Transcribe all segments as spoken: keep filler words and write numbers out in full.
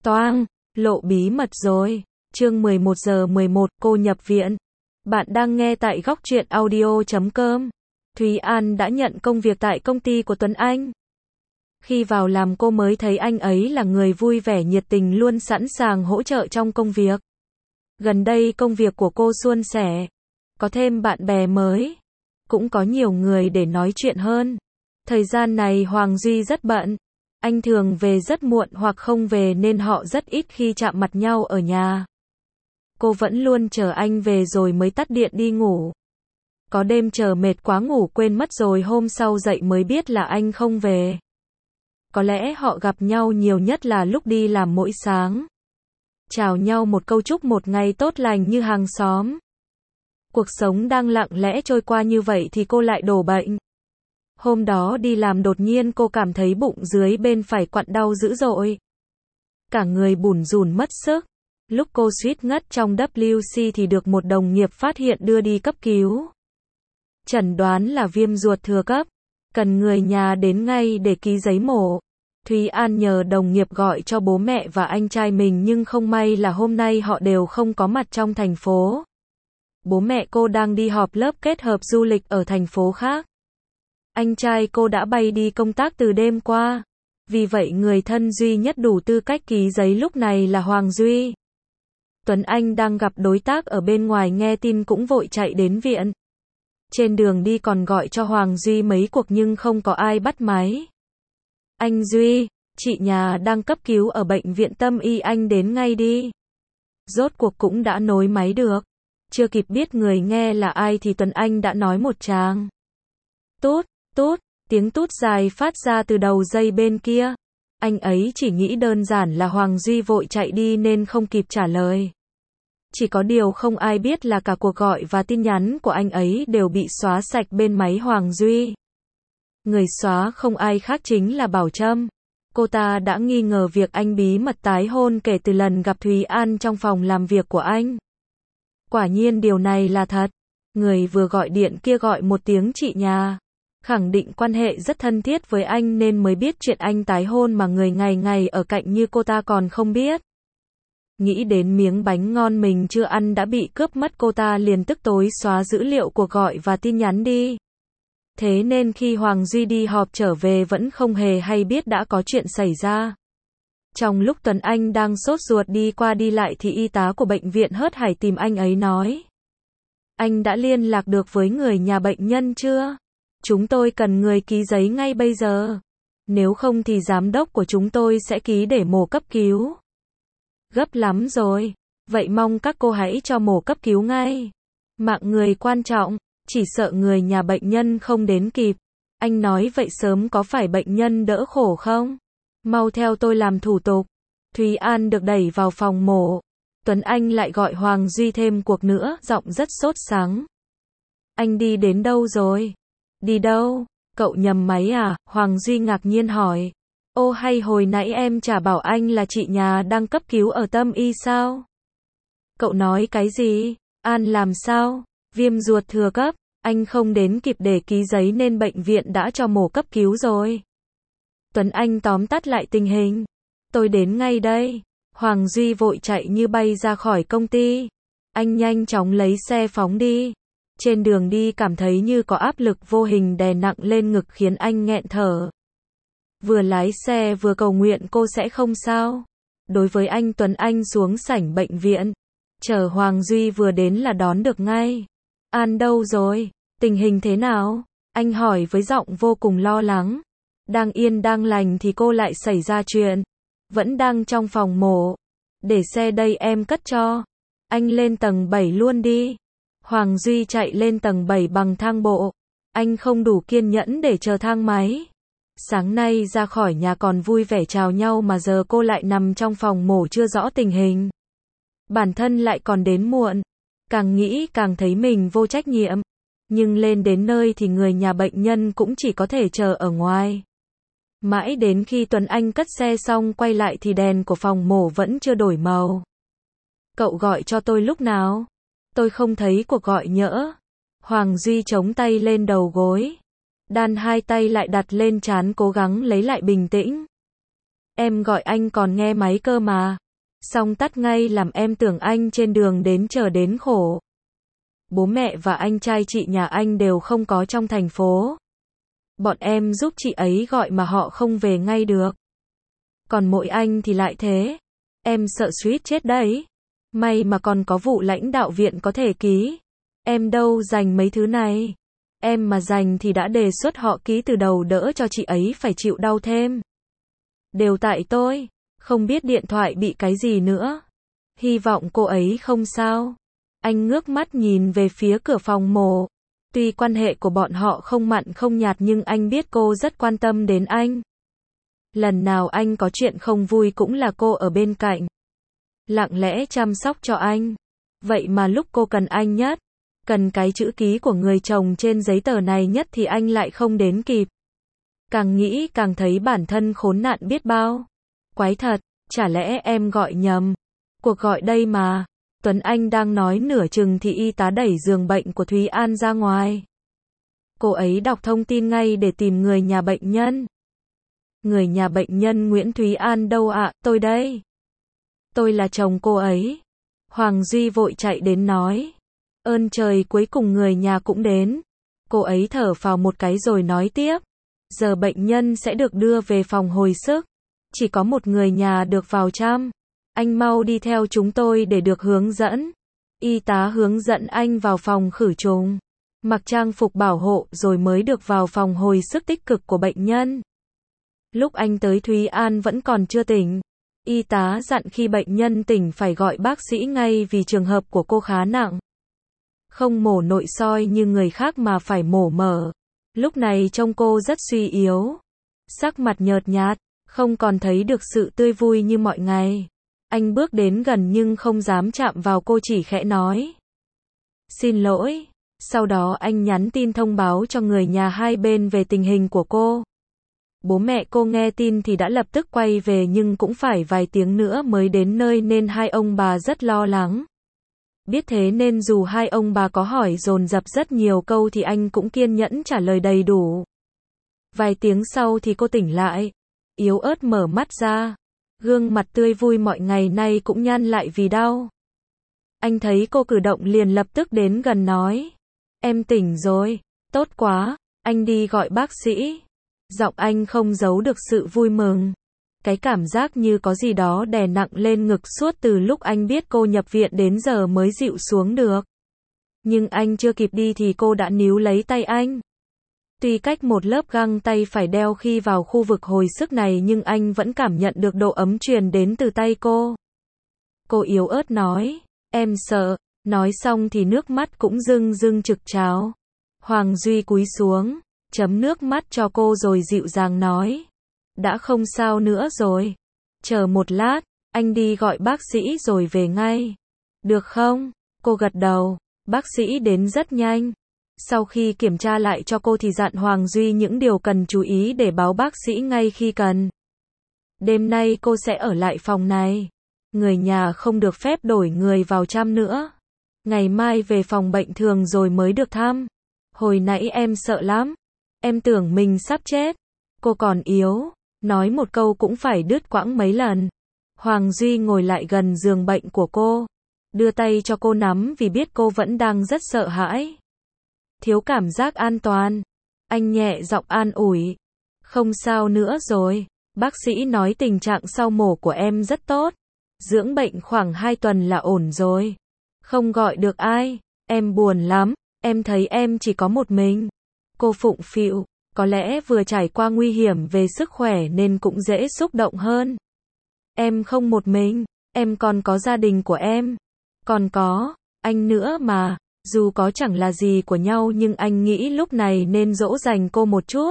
Toang, lộ bí mật rồi. Chương mười một giờ mười một, cô nhập viện. Bạn đang nghe tại góc truyện audio chấm com. Thúy An đã nhận công việc tại công ty của Tuấn Anh. Khi vào làm cô mới thấy anh ấy là người vui vẻ nhiệt tình, luôn sẵn sàng hỗ trợ trong công việc. Gần đây công việc của cô suôn sẻ, có thêm bạn bè mới, cũng có nhiều người để nói chuyện hơn. Thời gian này Hoàng Duy rất bận. Anh thường về rất muộn hoặc không về nên họ rất ít khi chạm mặt nhau ở nhà. Cô vẫn luôn chờ anh về rồi mới tắt điện đi ngủ. Có đêm chờ mệt quá ngủ quên mất rồi hôm sau dậy mới biết là anh không về. Có lẽ họ gặp nhau nhiều nhất là lúc đi làm mỗi sáng. Chào nhau một câu chúc một ngày tốt lành như hàng xóm. Cuộc sống đang lặng lẽ trôi qua như vậy thì cô lại đổ bệnh. Hôm đó đi làm đột nhiên cô cảm thấy bụng dưới bên phải quặn đau dữ dội. Cả người bủn rủn mất sức. Lúc cô suýt ngất trong W C thì được một đồng nghiệp phát hiện đưa đi cấp cứu. Chẩn đoán là viêm ruột thừa cấp. Cần người nhà đến ngay để ký giấy mổ. Thúy An nhờ đồng nghiệp gọi cho bố mẹ và anh trai mình nhưng không may là hôm nay họ đều không có mặt trong thành phố. Bố mẹ cô đang đi họp lớp kết hợp du lịch ở thành phố khác. Anh trai cô đã bay đi công tác từ đêm qua. Vì vậy người thân duy nhất đủ tư cách ký giấy lúc này là Hoàng Duy. Tuấn Anh đang gặp đối tác ở bên ngoài nghe tin cũng vội chạy đến viện. Trên đường đi còn gọi cho Hoàng Duy mấy cuộc nhưng không có ai bắt máy. Anh Duy, chị nhà đang cấp cứu ở bệnh viện Tâm Y, anh đến ngay đi. Rốt cuộc cũng đã nối máy được. Chưa kịp biết người nghe là ai thì Tuấn Anh đã nói một tràng. Tút, tút, tiếng tút dài phát ra từ đầu dây bên kia. Anh ấy chỉ nghĩ đơn giản là Hoàng Duy vội chạy đi nên không kịp trả lời. Chỉ có điều không ai biết là cả cuộc gọi và tin nhắn của anh ấy đều bị xóa sạch bên máy Hoàng Duy. Người xóa không ai khác chính là Bảo Trâm. Cô ta đã nghi ngờ việc anh bí mật tái hôn kể từ lần gặp Thúy An trong phòng làm việc của anh. Quả nhiên điều này là thật. Người vừa gọi điện kia gọi một tiếng chị nhà. Khẳng định quan hệ rất thân thiết với anh nên mới biết chuyện anh tái hôn mà người ngày ngày ở cạnh như cô ta còn không biết. Nghĩ đến miếng bánh ngon mình chưa ăn đã bị cướp mất, cô ta liền tức tối xóa dữ liệu cuộc gọi và tin nhắn đi. Thế nên khi Hoàng Duy đi họp trở về vẫn không hề hay biết đã có chuyện xảy ra. Trong lúc Tuấn Anh đang sốt ruột đi qua đi lại thì y tá của bệnh viện hớt hải tìm anh ấy nói. Anh đã liên lạc được với người nhà bệnh nhân chưa? Chúng tôi cần người ký giấy ngay bây giờ. Nếu không thì giám đốc của chúng tôi sẽ ký để mổ cấp cứu. Gấp lắm rồi. Vậy mong các cô hãy cho mổ cấp cứu ngay. Mạng người quan trọng, chỉ sợ người nhà bệnh nhân không đến kịp. Anh nói vậy sớm có phải bệnh nhân đỡ khổ không? Mau theo tôi làm thủ tục. Thúy An được đẩy vào phòng mổ. Tuấn Anh lại gọi Hoàng Duy thêm cuộc nữa, giọng rất sốt sắng. Anh đi đến đâu rồi? Đi đâu? Cậu nhầm máy à? Hoàng Duy ngạc nhiên hỏi. Ô hay hồi nãy em chả bảo anh là chị nhà đang cấp cứu ở Tâm Y sao? Cậu nói cái gì? An làm sao? Viêm ruột thừa cấp. Anh không đến kịp để ký giấy nên bệnh viện đã cho mổ cấp cứu rồi. Tuấn Anh tóm tắt lại tình hình. Tôi đến ngay đây. Hoàng Duy vội chạy như bay ra khỏi công ty. Anh nhanh chóng lấy xe phóng đi. Trên đường đi cảm thấy như có áp lực vô hình đè nặng lên ngực khiến anh nghẹn thở. Vừa lái xe vừa cầu nguyện cô sẽ không sao. Đối với anh, Tuấn Anh xuống sảnh bệnh viện. Chờ Hoàng Duy vừa đến là đón được ngay. An đâu rồi? Tình hình thế nào? Anh hỏi với giọng vô cùng lo lắng. Đang yên đang lành thì cô lại xảy ra chuyện. Vẫn đang trong phòng mổ. Để xe đây em cất cho. Anh lên tầng bảy luôn đi. Hoàng Duy chạy lên tầng bảy bằng thang bộ. Anh không đủ kiên nhẫn để chờ thang máy. Sáng nay ra khỏi nhà còn vui vẻ chào nhau mà giờ cô lại nằm trong phòng mổ chưa rõ tình hình. Bản thân lại còn đến muộn. Càng nghĩ càng thấy mình vô trách nhiệm. Nhưng lên đến nơi thì người nhà bệnh nhân cũng chỉ có thể chờ ở ngoài. Mãi đến khi Tuấn Anh cất xe xong quay lại thì đèn của phòng mổ vẫn chưa đổi màu. Cậu gọi cho tôi lúc nào? Tôi không thấy cuộc gọi nhỡ. Hoàng Duy chống tay lên đầu gối. Đan hai tay lại đặt lên trán cố gắng lấy lại bình tĩnh. Em gọi anh còn nghe máy cơ mà. Xong tắt ngay làm em tưởng anh trên đường đến chờ đến khổ. Bố mẹ và anh trai chị nhà anh đều không có trong thành phố. Bọn em giúp chị ấy gọi mà họ không về ngay được. Còn mỗi anh thì lại thế. Em sợ suýt chết đấy. May mà còn có vụ lãnh đạo viện có thể ký. Em đâu dành mấy thứ này. Em mà dành thì đã đề xuất họ ký từ đầu đỡ cho chị ấy phải chịu đau thêm. Đều tại tôi. Không biết điện thoại bị cái gì nữa. Hy vọng cô ấy không sao. Anh ngước mắt nhìn về phía cửa phòng mổ. Tuy quan hệ của bọn họ không mặn không nhạt nhưng anh biết cô rất quan tâm đến anh. Lần nào anh có chuyện không vui cũng là cô ở bên cạnh. Lặng lẽ chăm sóc cho anh. Vậy mà lúc cô cần anh nhất, cần cái chữ ký của người chồng trên giấy tờ này nhất thì anh lại không đến kịp. Càng nghĩ càng thấy bản thân khốn nạn biết bao. Quái thật, chả lẽ em gọi nhầm. Cuộc gọi đây mà. Tuấn Anh đang nói nửa chừng thì y tá đẩy giường bệnh của Thúy An ra ngoài. Cô ấy đọc thông tin ngay để tìm người nhà bệnh nhân. Người nhà bệnh nhân Nguyễn Thúy An đâu ạ, à? Tôi đây. Tôi là chồng cô ấy. Hoàng Duy vội chạy đến nói. Ơn trời, cuối cùng người nhà cũng đến. Cô ấy thở phào một cái rồi nói tiếp. Giờ bệnh nhân sẽ được đưa về phòng hồi sức. Chỉ có một người nhà được vào chăm. Anh mau đi theo chúng tôi để được hướng dẫn. Y tá hướng dẫn anh vào phòng khử trùng. Mặc trang phục bảo hộ rồi mới được vào phòng hồi sức tích cực của bệnh nhân. Lúc anh tới Thúy An vẫn còn chưa tỉnh. Y tá dặn khi bệnh nhân tỉnh phải gọi bác sĩ ngay vì trường hợp của cô khá nặng. Không mổ nội soi như người khác mà phải mổ mở. Lúc này trông cô rất suy yếu. Sắc mặt nhợt nhạt, không còn thấy được sự tươi vui như mọi ngày. Anh bước đến gần nhưng không dám chạm vào cô, chỉ khẽ nói. Xin lỗi. Sau đó anh nhắn tin thông báo cho người nhà hai bên về tình hình của cô. Bố mẹ cô nghe tin thì đã lập tức quay về nhưng cũng phải vài tiếng nữa mới đến nơi nên hai ông bà rất lo lắng. Biết thế nên dù hai ông bà có hỏi dồn dập rất nhiều câu thì anh cũng kiên nhẫn trả lời đầy đủ. Vài tiếng sau thì cô tỉnh lại. Yếu ớt mở mắt ra. Gương mặt tươi vui mọi ngày nay cũng nhăn lại vì đau. Anh thấy cô cử động liền lập tức đến gần nói. Em tỉnh rồi. Tốt quá. Anh đi gọi bác sĩ. Giọng anh không giấu được sự vui mừng. Cái cảm giác như có gì đó đè nặng lên ngực suốt từ lúc anh biết cô nhập viện đến giờ mới dịu xuống được. Nhưng anh chưa kịp đi thì cô đã níu lấy tay anh. Tuy cách một lớp găng tay phải đeo khi vào khu vực hồi sức này nhưng anh vẫn cảm nhận được độ ấm truyền đến từ tay cô. Cô yếu ớt nói, em sợ. Nói xong thì nước mắt cũng rưng rưng trực trào. Hoàng Duy cúi xuống, chấm nước mắt cho cô rồi dịu dàng nói. Đã không sao nữa rồi. Chờ một lát, anh đi gọi bác sĩ rồi về ngay. Được không? Cô gật đầu. Bác sĩ đến rất nhanh. Sau khi kiểm tra lại cho cô thì dặn Hoàng Duy những điều cần chú ý để báo bác sĩ ngay khi cần. Đêm nay cô sẽ ở lại phòng này. Người nhà không được phép đổi người vào chăm nữa. Ngày mai về phòng bệnh thường rồi mới được thăm. Hồi nãy em sợ lắm. Em tưởng mình sắp chết. Cô còn yếu. Nói một câu cũng phải đứt quãng mấy lần. Hoàng Duy ngồi lại gần giường bệnh của cô. Đưa tay cho cô nắm vì biết cô vẫn đang rất sợ hãi. Thiếu cảm giác an toàn. Anh nhẹ giọng an ủi. Không sao nữa rồi. Bác sĩ nói tình trạng sau mổ của em rất tốt. Dưỡng bệnh khoảng hai tuần là ổn rồi. Không gọi được ai. Em buồn lắm. Em thấy em chỉ có một mình. Cô phụng phịu. Có lẽ vừa trải qua nguy hiểm về sức khỏe nên cũng dễ xúc động hơn. Em không một mình. Em còn có gia đình của em. Còn có anh nữa mà. Dù có chẳng là gì của nhau nhưng anh nghĩ lúc này nên dỗ dành cô một chút.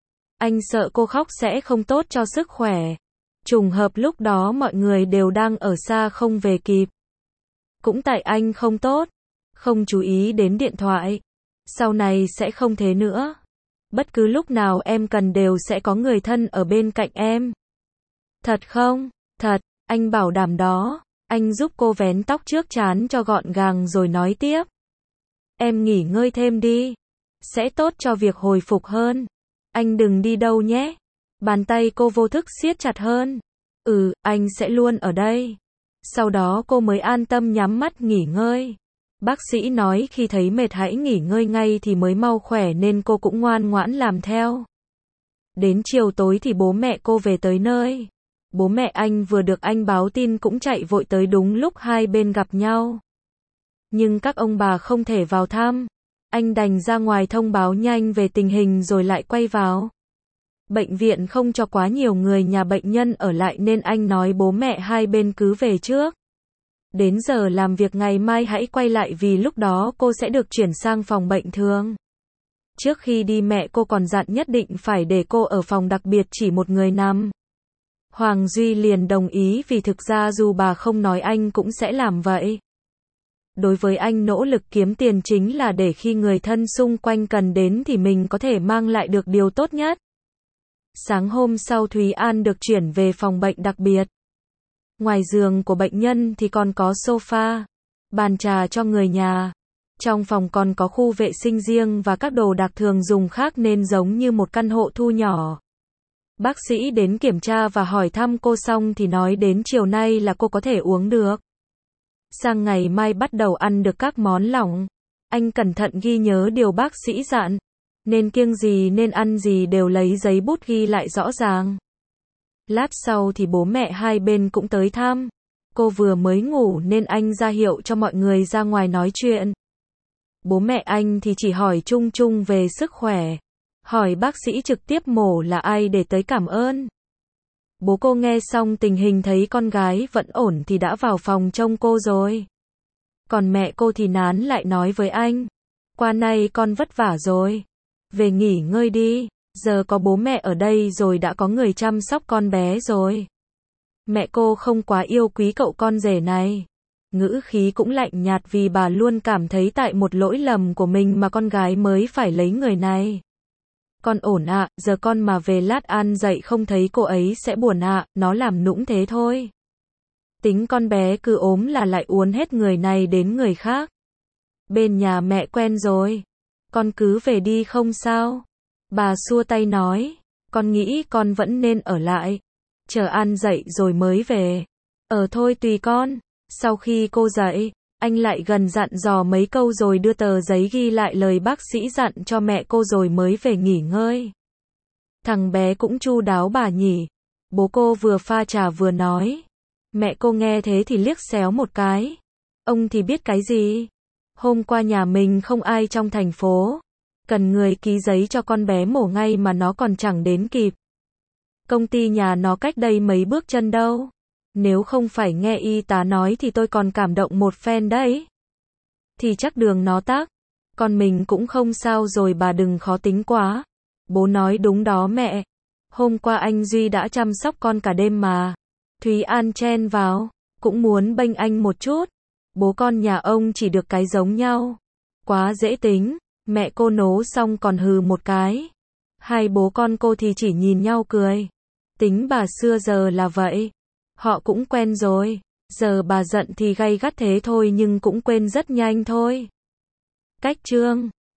Anh sợ cô khóc sẽ không tốt cho sức khỏe. Trùng hợp lúc đó mọi người đều đang ở xa không về kịp. Cũng tại anh không tốt. Không chú ý đến điện thoại. Sau này sẽ không thế nữa. Bất cứ lúc nào em cần đều sẽ có người thân ở bên cạnh em. Thật không? Thật, anh bảo đảm đó. Anh giúp cô vén tóc trước trán cho gọn gàng rồi nói tiếp. Em nghỉ ngơi thêm đi. Sẽ tốt cho việc hồi phục hơn. Anh đừng đi đâu nhé. Bàn tay cô vô thức siết chặt hơn. Ừ, anh sẽ luôn ở đây. Sau đó cô mới an tâm nhắm mắt nghỉ ngơi. Bác sĩ nói khi thấy mệt hãy nghỉ ngơi ngay thì mới mau khỏe nên cô cũng ngoan ngoãn làm theo. Đến chiều tối thì bố mẹ cô về tới nơi. Bố mẹ anh vừa được anh báo tin cũng chạy vội tới đúng lúc hai bên gặp nhau. Nhưng các ông bà không thể vào thăm. Anh đành ra ngoài thông báo nhanh về tình hình rồi lại quay vào. Bệnh viện không cho quá nhiều người nhà bệnh nhân ở lại nên anh nói bố mẹ hai bên cứ về trước. Đến giờ làm việc ngày mai hãy quay lại vì lúc đó cô sẽ được chuyển sang phòng bệnh thường. Trước khi đi mẹ cô còn dặn nhất định phải để cô ở phòng đặc biệt chỉ một người nằm. Hoàng Duy liền đồng ý vì thực ra dù bà không nói anh cũng sẽ làm vậy. Đối với anh nỗ lực kiếm tiền chính là để khi người thân xung quanh cần đến thì mình có thể mang lại được điều tốt nhất. Sáng hôm sau Thúy An được chuyển về phòng bệnh đặc biệt. Ngoài giường của bệnh nhân thì còn có sofa, bàn trà cho người nhà. Trong phòng còn có khu vệ sinh riêng và các đồ đạc thường dùng khác nên giống như một căn hộ thu nhỏ. Bác sĩ đến kiểm tra và hỏi thăm cô xong thì nói đến chiều nay là cô có thể uống được. Sang ngày mai bắt đầu ăn được các món lỏng. Anh cẩn thận ghi nhớ điều bác sĩ dặn. Nên kiêng gì nên ăn gì đều lấy giấy bút ghi lại rõ ràng. Lát sau thì bố mẹ hai bên cũng tới thăm. Cô vừa mới ngủ nên anh ra hiệu cho mọi người ra ngoài nói chuyện. Bố mẹ anh thì chỉ hỏi chung chung về sức khỏe. Hỏi bác sĩ trực tiếp mổ là ai để tới cảm ơn. Bố cô nghe xong tình hình thấy con gái vẫn ổn thì đã vào phòng trông cô rồi. Còn mẹ cô thì nán lại nói với anh. Qua nay con vất vả rồi. Về nghỉ ngơi đi. Giờ có bố mẹ ở đây rồi đã có người chăm sóc con bé rồi. Mẹ cô không quá yêu quý cậu con rể này. Ngữ khí cũng lạnh nhạt vì bà luôn cảm thấy tại một lỗi lầm của mình mà con gái mới phải lấy người này. Con ổn ạ, à, giờ con mà về lát ăn dậy không thấy cô ấy sẽ buồn ạ, à, nó làm nũng thế thôi. Tính con bé cứ ốm là lại uốn hết người này đến người khác. Bên nhà mẹ quen rồi. Con cứ về đi không sao. Bà xua tay nói, con nghĩ con vẫn nên ở lại. Chờ ăn dậy rồi mới về. Ở thôi tùy con. Sau khi cô dậy, anh lại gần dặn dò mấy câu rồi đưa tờ giấy ghi lại lời bác sĩ dặn cho mẹ cô rồi mới về nghỉ ngơi. Thằng bé cũng chu đáo bà nhỉ. Bố cô vừa pha trà vừa nói. Mẹ cô nghe thế thì liếc xéo một cái. Ông thì biết cái gì. Hôm qua nhà mình không ai trong thành phố. Cần người ký giấy cho con bé mổ ngay mà nó còn chẳng đến kịp. Công ty nhà nó cách đây mấy bước chân đâu. Nếu không phải nghe y tá nói thì tôi còn cảm động một phen đấy. Thì chắc đường nó tắc. Con mình cũng không sao rồi bà đừng khó tính quá. Bố nói đúng đó mẹ. Hôm qua anh Duy đã chăm sóc con cả đêm mà. Thúy An chen vào. Cũng muốn bênh anh một chút. Bố con nhà ông chỉ được cái giống nhau. Quá dễ tính. Mẹ cô nấu xong còn hừ một cái. Hai bố con cô thì chỉ nhìn nhau cười. Tính bà xưa giờ là vậy. Họ cũng quen rồi. Giờ bà giận thì gay gắt thế thôi nhưng cũng quên rất nhanh thôi. Cách chương